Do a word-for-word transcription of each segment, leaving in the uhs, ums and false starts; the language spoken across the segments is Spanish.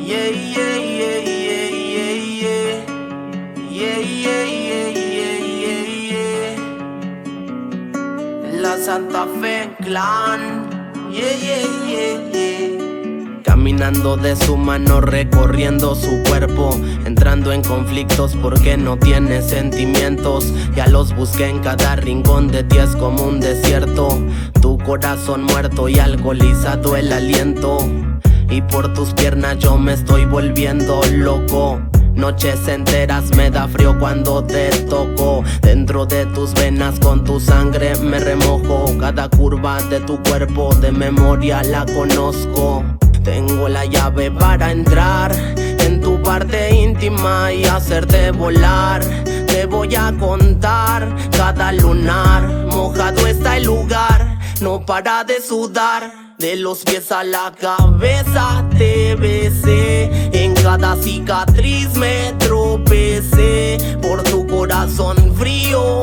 Yeah, yeah, yeah, yeah, yeah, yeah. Yeah, yeah, yeah, yeah, yeah, yeah. La Santa Fe Clan. Yeah, yeah, yeah, yeah. Caminando de su mano, recorriendo su cuerpo, entrando en conflictos porque no tiene sentimientos. Ya los busqué en cada rincón de ti, es como un desierto. Tu corazón muerto y alcoholizado el aliento. Y por tus piernas yo me estoy volviendo loco. Noches enteras me da frío cuando te toco. Dentro de tus venas con tu sangre me remojo. Cada curva de tu cuerpo de memoria la conozco. Tengo la llave para entrar en tu parte íntima y hacerte volar. Te voy a contar cada lunar. Mojado está el lugar, no para de sudar. De los pies a la cabeza te besé. En cada cicatriz me tropecé. Por tu corazón frío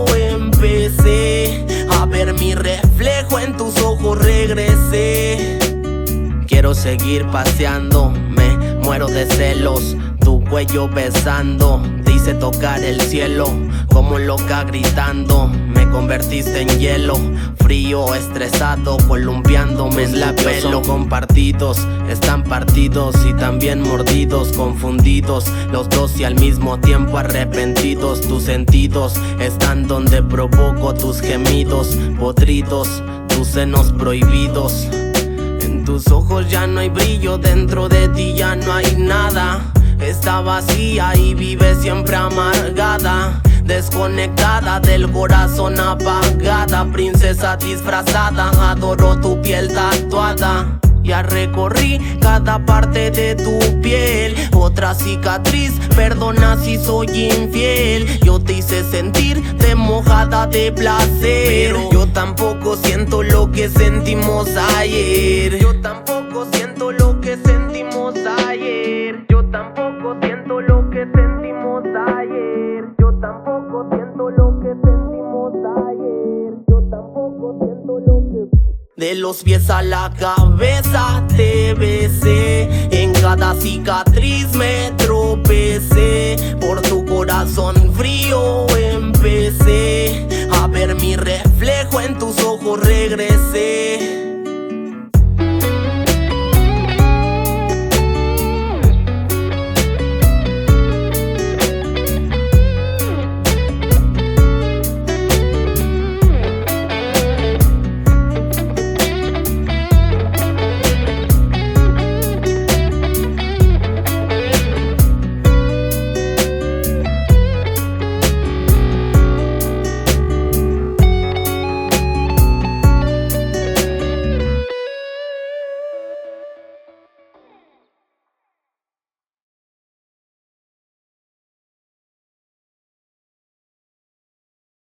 empecé a ver mi reflejo en tus ojos, regresé. Quiero seguir paseando, me muero de celos. Tu cuello besando, te hice tocar el cielo. Como loca gritando, me convertiste en hielo. Frío, estresado, columpiándome en la pelo. Son compartidos, están partidos y también mordidos, confundidos. Los dos y al mismo tiempo arrepentidos. Tus sentidos están donde provoco tus gemidos podridos, tus senos prohibidos. En tus ojos ya no hay brillo, dentro de ti ya no hay nada. Está vacía y vive siempre amargada, desconectada del corazón, apagada. Princesa disfrazada, adoro tu piel tatuada. Ya recorrí cada parte de tu piel. Otra cicatriz, perdona si soy infiel. Yo te hice sentirte mojada de placer, pero yo tampoco siento lo que sentimos ayer. Yo tampoco siento lo que sentimos ayer. Yo tampoco siento lo que sentimos ayer. Yo tampoco siento lo que sentimos ayer. Yo tampoco siento lo que... De los pies a la cabeza te besé. En cada cicatriz me tropecé. Por tu corazón frío empecé a ver mi reflejo en tus ojos, regresé.